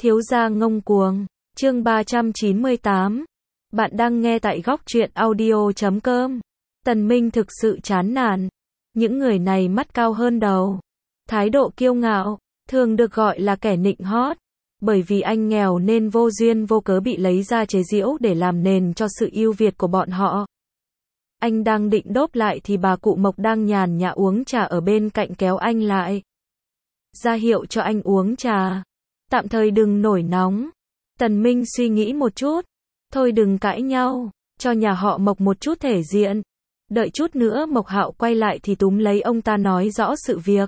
Thiếu gia ngông cuồng, chương 398. Bạn đang nghe tại góc truyện audio.com. Tần Minh thực sự chán nản. Những người này mắt cao hơn đầu. Thái độ kiêu ngạo, thường được gọi là kẻ nịnh hót. Bởi vì anh nghèo nên vô duyên vô cớ bị lấy ra chế giễu để làm nền cho sự ưu việt của bọn họ. Anh đang định đốp lại thì bà cụ Mộc đang nhàn nhã uống trà ở bên cạnh kéo anh lại. Ra hiệu cho anh uống trà. Tạm thời đừng nổi nóng. Tần Minh suy nghĩ một chút. Thôi đừng cãi nhau, cho nhà họ Mộc một chút thể diện. Đợi chút nữa Mộc Hạo quay lại thì túm lấy ông ta nói rõ sự việc.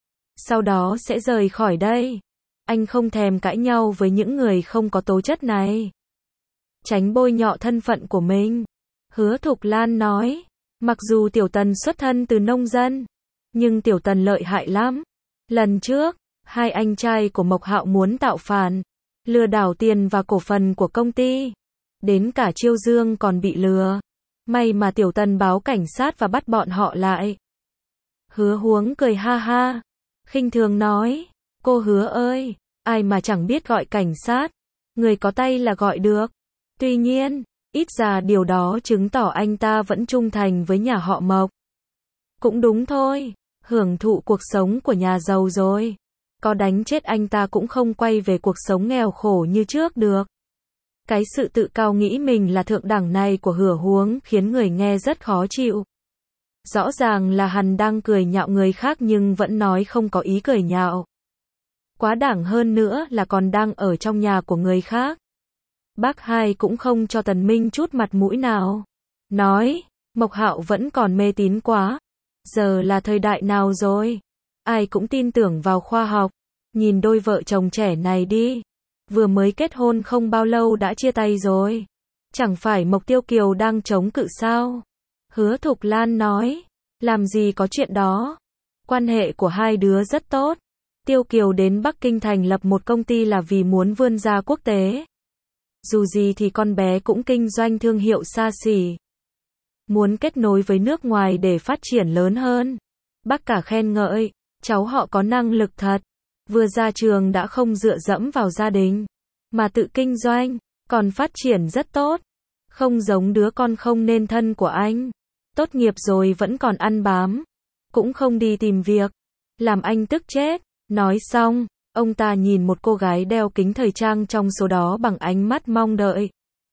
Sau đó sẽ rời khỏi đây. Anh không thèm cãi nhau với những người không có tố chất này. Tránh bôi nhọ thân phận của mình. Hứa Thục Lan nói, mặc dù Tiểu Tần xuất thân từ nông dân, nhưng Tiểu Tần lợi hại lắm. Lần trước, hai anh trai của Mộc Hạo muốn tạo phản, lừa đảo tiền và cổ phần của công ty. Đến cả Chiêu Dương còn bị lừa. May mà Tiểu Tần báo cảnh sát và bắt bọn họ lại. Hứa Huống cười ha ha, khinh thường nói, cô Hứa ơi, ai mà chẳng biết gọi cảnh sát, người có tay là gọi được. Tuy nhiên, ít ra điều đó chứng tỏ anh ta vẫn trung thành với nhà họ Mộc. Cũng đúng thôi, hưởng thụ cuộc sống của nhà giàu rồi. Có đánh chết anh ta cũng không quay về cuộc sống nghèo khổ như trước được. Cái sự tự cao nghĩ mình là thượng đẳng này của Hứa Huống khiến người nghe rất khó chịu. Rõ ràng là hắn đang cười nhạo người khác nhưng vẫn nói không có ý cười nhạo. Quá đẳng hơn nữa là còn đang ở trong nhà của người khác. Bác hai cũng không cho Tần Minh chút mặt mũi nào. Nói, Mộc Hạo vẫn còn mê tín quá. Giờ là thời đại nào rồi? Ai cũng tin tưởng vào khoa học. Nhìn đôi vợ chồng trẻ này đi. Vừa mới kết hôn không bao lâu đã chia tay rồi. Chẳng phải Mộc Tiêu Kiều đang chống cự sao? Hứa Thục Lan nói, làm gì có chuyện đó. Quan hệ của hai đứa rất tốt. Tiêu Kiều đến Bắc Kinh thành lập một công ty là vì muốn vươn ra quốc tế. Dù gì thì con bé cũng kinh doanh thương hiệu xa xỉ. Muốn kết nối với nước ngoài để phát triển lớn hơn. Bác cả khen ngợi, cháu họ có năng lực thật. Vừa ra trường đã không dựa dẫm vào gia đình, mà tự kinh doanh, còn phát triển rất tốt. Không giống đứa con không nên thân của anh. Tốt nghiệp rồi vẫn còn ăn bám. Cũng không đi tìm việc. Làm anh tức chết. Nói xong, ông ta nhìn một cô gái đeo kính thời trang trong số đó bằng ánh mắt mong đợi.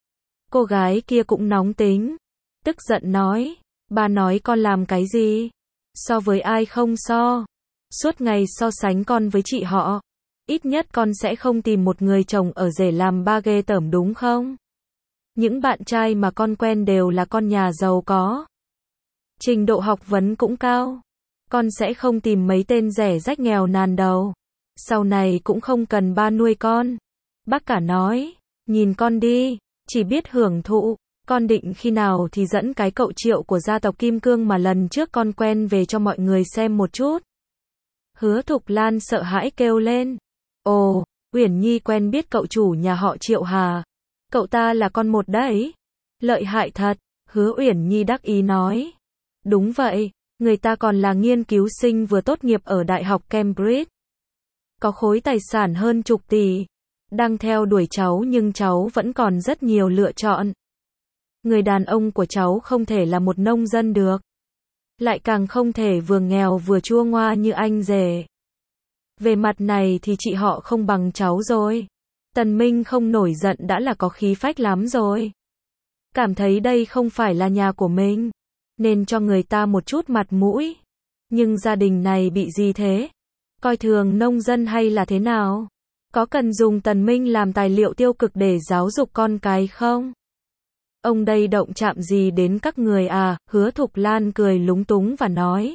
Cô gái kia cũng nóng tính. Tức giận nói, bà nói con làm cái gì? So với ai không so? Suốt ngày so sánh con với chị họ. Ít nhất con sẽ không tìm một người chồng ở rể làm ba ghê tởm đúng không? Những bạn trai mà con quen đều là con nhà giàu có. Trình độ học vấn cũng cao. Con sẽ không tìm mấy tên rẻ rách nghèo nàn đâu. Sau này cũng không cần ba nuôi con. Bác cả nói, nhìn con đi, chỉ biết hưởng thụ. Con định khi nào thì dẫn cái cậu Triệu của gia tộc Kim Cương mà lần trước con quen về cho mọi người xem một chút. Hứa Thục Lan sợ hãi kêu lên. Ồ, Uyển Nhi quen biết cậu chủ nhà họ Triệu hà? Cậu ta là con một đấy. Lợi hại thật, Hứa Uyển Nhi đắc ý nói. Đúng vậy, người ta còn là nghiên cứu sinh vừa tốt nghiệp ở Đại học Cambridge. Có khối tài sản hơn chục tỷ. Đang theo đuổi cháu nhưng cháu vẫn còn rất nhiều lựa chọn. Người đàn ông của cháu không thể là một nông dân được. Lại càng không thể vừa nghèo vừa chua ngoa như anh rể. Về mặt này thì chị họ không bằng cháu rồi. Tần Minh không nổi giận đã là có khí phách lắm rồi. Cảm thấy đây không phải là nhà của mình, nên cho người ta một chút mặt mũi. Nhưng gia đình này bị gì thế? Coi thường nông dân hay là thế nào? Có cần dùng Tần Minh làm tài liệu tiêu cực để giáo dục con cái không? Ông đây động chạm gì đến các người à? Hứa Thục Lan cười lúng túng và nói.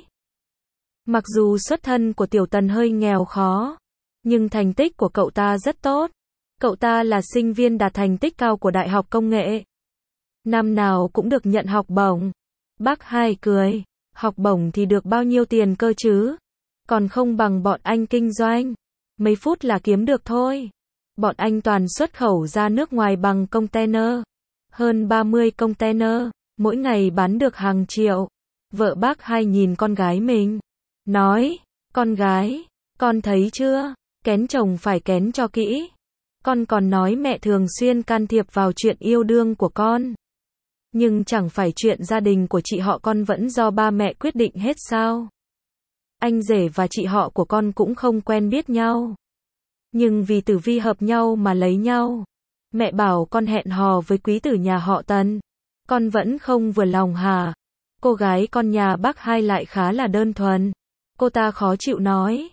Mặc dù xuất thân của Tiểu Tần hơi nghèo khó, nhưng thành tích của cậu ta rất tốt. Cậu ta là sinh viên đạt thành tích cao của Đại học Công nghệ. Năm nào cũng được nhận học bổng. Bác hai cười, học bổng thì được bao nhiêu tiền cơ chứ? Còn không bằng bọn anh kinh doanh. Mấy phút là kiếm được thôi. Bọn anh toàn xuất khẩu ra nước ngoài bằng container. Hơn 30 container, mỗi ngày bán được hàng triệu. Vợ bác hai nhìn con gái mình. Nói, con gái, con thấy chưa? Kén chồng phải kén cho kỹ. Con còn nói mẹ thường xuyên can thiệp vào chuyện yêu đương của con. Nhưng chẳng phải chuyện gia đình của chị họ con vẫn do ba mẹ quyết định hết sao? Anh rể và chị họ của con cũng không quen biết nhau. Nhưng vì tử vi hợp nhau mà lấy nhau. Mẹ bảo con hẹn hò với quý tử nhà họ Tần. Con vẫn không vừa lòng hả? Cô gái con nhà bác Hai lại khá là đơn thuần. Cô ta khó chịu nói.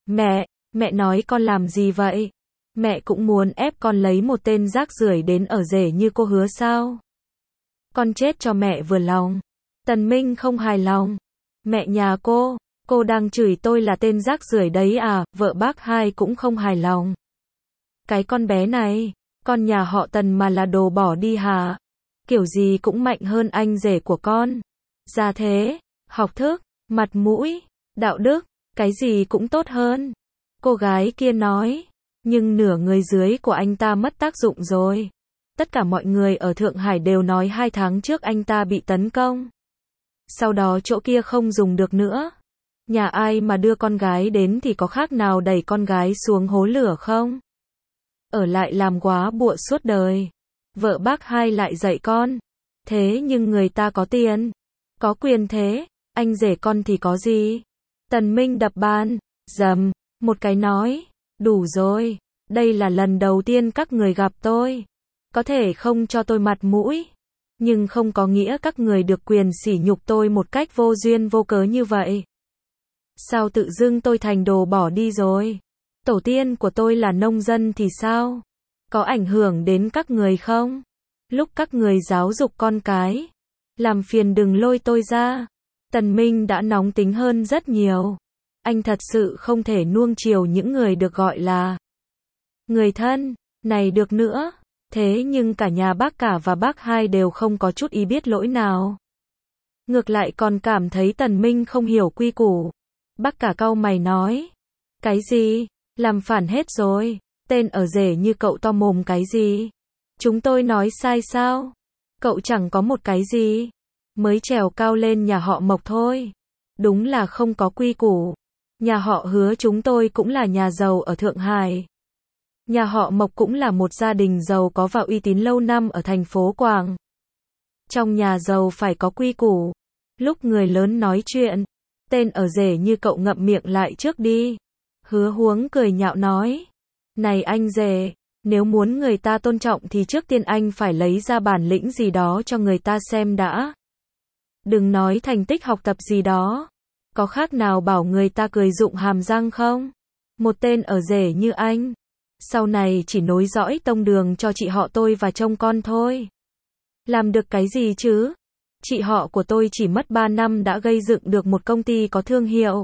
Mẹ nói con làm gì vậy? Mẹ cũng muốn ép con lấy một tên rác rưởi đến ở rể như cô hứa sao? Con chết cho mẹ vừa lòng. Tần Minh không hài lòng. Mẹ nhà cô đang chửi tôi là tên rác rưởi đấy à? Vợ bác Hai cũng không hài lòng. Cái con bé này, con nhà họ Tần mà là đồ bỏ đi hả? Kiểu gì cũng mạnh hơn anh rể của con. Ra thế, học thức, mặt mũi, đạo đức, cái gì cũng tốt hơn. Cô gái kia nói, nhưng nửa người dưới của anh ta mất tác dụng rồi. Tất cả mọi người ở Thượng Hải đều nói 2 tháng trước anh ta bị tấn công. Sau đó chỗ kia không dùng được nữa. Nhà ai mà đưa con gái đến thì có khác nào đẩy con gái xuống hố lửa không? Ở lại làm góa bụa suốt đời. Vợ bác Hai lại dạy con. Thế nhưng người ta có tiền, có quyền thế, anh rể con thì có gì? Tần Minh đập bàn, dầm, một cái nói, đủ rồi, đây là lần đầu tiên các người gặp tôi. Có thể không cho tôi mặt mũi, nhưng không có nghĩa các người được quyền sỉ nhục tôi một cách vô duyên vô cớ như vậy. Sao tự dưng tôi thành đồ bỏ đi rồi? Tổ tiên của tôi là nông dân thì sao? Có ảnh hưởng đến các người không? Lúc các người giáo dục con cái, làm phiền đừng lôi tôi ra. Tần Minh đã nóng tính hơn rất nhiều. Anh thật sự không thể nuông chiều những người được gọi là người thân, này được nữa. Thế nhưng cả nhà bác cả và bác Hai đều không có chút ý biết lỗi nào. Ngược lại còn cảm thấy Tần Minh không hiểu quy củ. Bác cả cau mày nói. Cái gì? Làm phản hết rồi. Tên ở rể như cậu to mồm cái gì? Chúng tôi nói sai sao? Cậu chẳng có một cái gì. Mới trèo cao lên nhà họ Mộc thôi. Đúng là không có quy củ. Nhà họ Hứa chúng tôi cũng là nhà giàu ở Thượng Hải. Nhà họ Mộc cũng là một gia đình giàu có và uy tín lâu năm ở thành phố Quảng. Trong nhà giàu phải có quy củ. Lúc người lớn nói chuyện, tên ở rể như cậu ngậm miệng lại trước đi. Hứa Huống cười nhạo nói. Này anh rể, nếu muốn người ta tôn trọng thì trước tiên anh phải lấy ra bản lĩnh gì đó cho người ta xem đã. Đừng nói thành tích học tập gì đó. Có khác nào bảo người ta cười rụng hàm răng không? Một tên ở rể như anh, sau này chỉ nối dõi tông đường cho chị họ tôi và trông con thôi. Làm được cái gì chứ? Chị họ của tôi chỉ mất 3 năm đã gây dựng được một công ty có thương hiệu.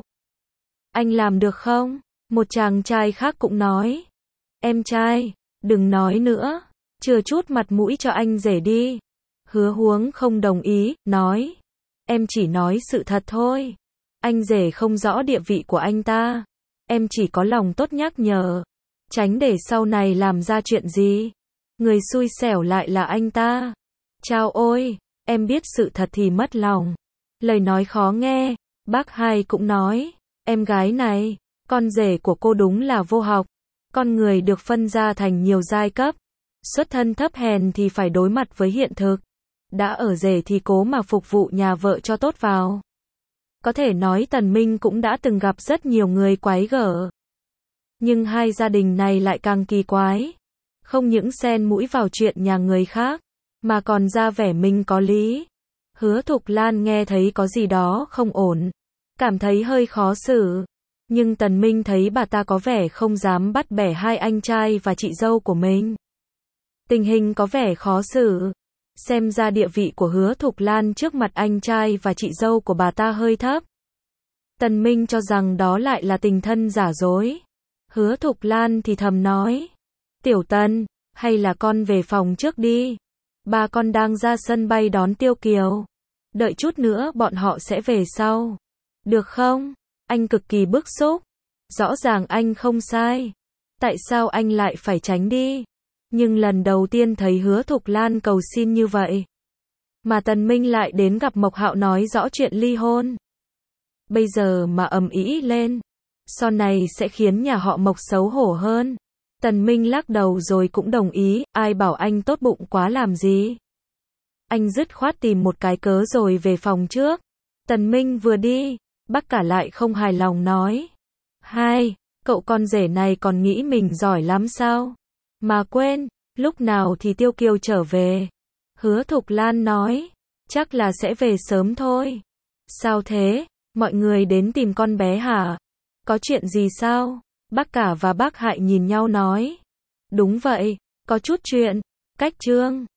Anh làm được không? Một chàng trai khác cũng nói. Em trai, đừng nói nữa, chừa chút mặt mũi cho anh rể đi. Hứa Huống không đồng ý, nói. Em chỉ nói sự thật thôi. Anh rể không rõ địa vị của anh ta. Em chỉ có lòng tốt nhắc nhở. Tránh để sau này làm ra chuyện gì. Người xui xẻo lại là anh ta. Chao ôi, em biết sự thật thì mất lòng. Lời nói khó nghe, bác Hai cũng nói. Em gái này, con rể của cô đúng là vô học. Con người được phân ra thành nhiều giai cấp. Xuất thân thấp hèn thì phải đối mặt với hiện thực. Đã ở rể thì cố mà phục vụ nhà vợ cho tốt vào. Có thể nói Tần Minh cũng đã từng gặp rất nhiều người quái gở. Nhưng hai gia đình này lại càng kỳ quái. Không những xen mũi vào chuyện nhà người khác, mà còn ra vẻ mình có lý. Hứa Thục Lan nghe thấy có gì đó không ổn. Cảm thấy hơi khó xử. Nhưng Tần Minh thấy bà ta có vẻ không dám bắt bẻ hai anh trai và chị dâu của mình. Tình hình có vẻ khó xử. Xem ra địa vị của Hứa Thục Lan trước mặt anh trai và chị dâu của bà ta hơi thấp. Tần Minh cho rằng đó lại là tình thân giả dối. Hứa Thục Lan thì thầm nói. Tiểu Tần, hay là con về phòng trước đi. Ba con đang ra sân bay đón Tiêu Kiều. Đợi chút nữa bọn họ sẽ về sau. Được không? Anh cực kỳ bức xúc. Rõ ràng anh không sai. Tại sao anh lại phải tránh đi? Nhưng lần đầu tiên thấy Hứa Thục Lan cầu xin như vậy. Mà Tần Minh lại đến gặp Mộc Hạo nói rõ chuyện ly hôn. Bây giờ mà ầm ĩ lên. Sau này sẽ khiến nhà họ Mộc xấu hổ hơn. Tần Minh lắc đầu rồi cũng đồng ý, ai bảo anh tốt bụng quá làm gì. Anh dứt khoát tìm một cái cớ rồi về phòng trước. Tần Minh vừa đi, bác cả lại không hài lòng nói. Hai, cậu con rể này còn nghĩ mình giỏi lắm sao? Mà quên, lúc nào thì Tiêu Kiều trở về? Hứa Thục Lan nói, chắc là sẽ về sớm thôi. Sao thế? Mọi người đến tìm con bé hả? Có chuyện gì sao? Bác cả và bác Hại nhìn nhau nói. Đúng vậy, có chút chuyện. Cách Trương